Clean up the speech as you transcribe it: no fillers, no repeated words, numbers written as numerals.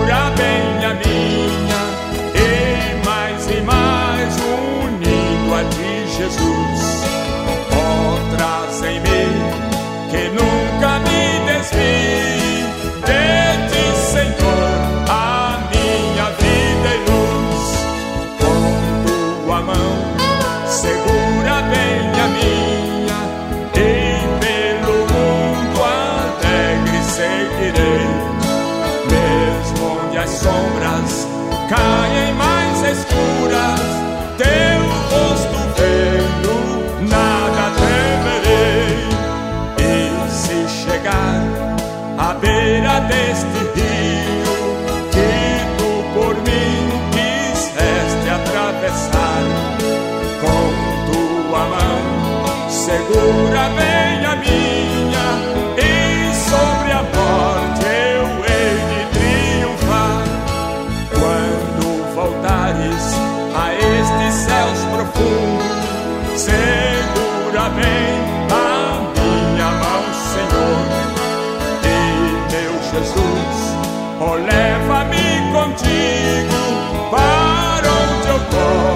segura bem a minha, e mais unido a ti, Jesus. Ó, traz em mim que nunca me desvie de ti, Senhor, a minha vida e luz. Com tua mão segura bem a minha, e pelo mundo alegre seguirei. Mesmo onde as sombras caem mais escuras, teu rosto vendo, nada temerei. E se chegar à beira deste rio que tu por mim quiseste atravessar, com tua mão segura bem a minha, e sobre a morte eu hei de triunfar. Quando voltares a estes céus profundos, segura bem a minha mão, Senhor. E meu Jesus, oh, leva-me contigo para onde eu for.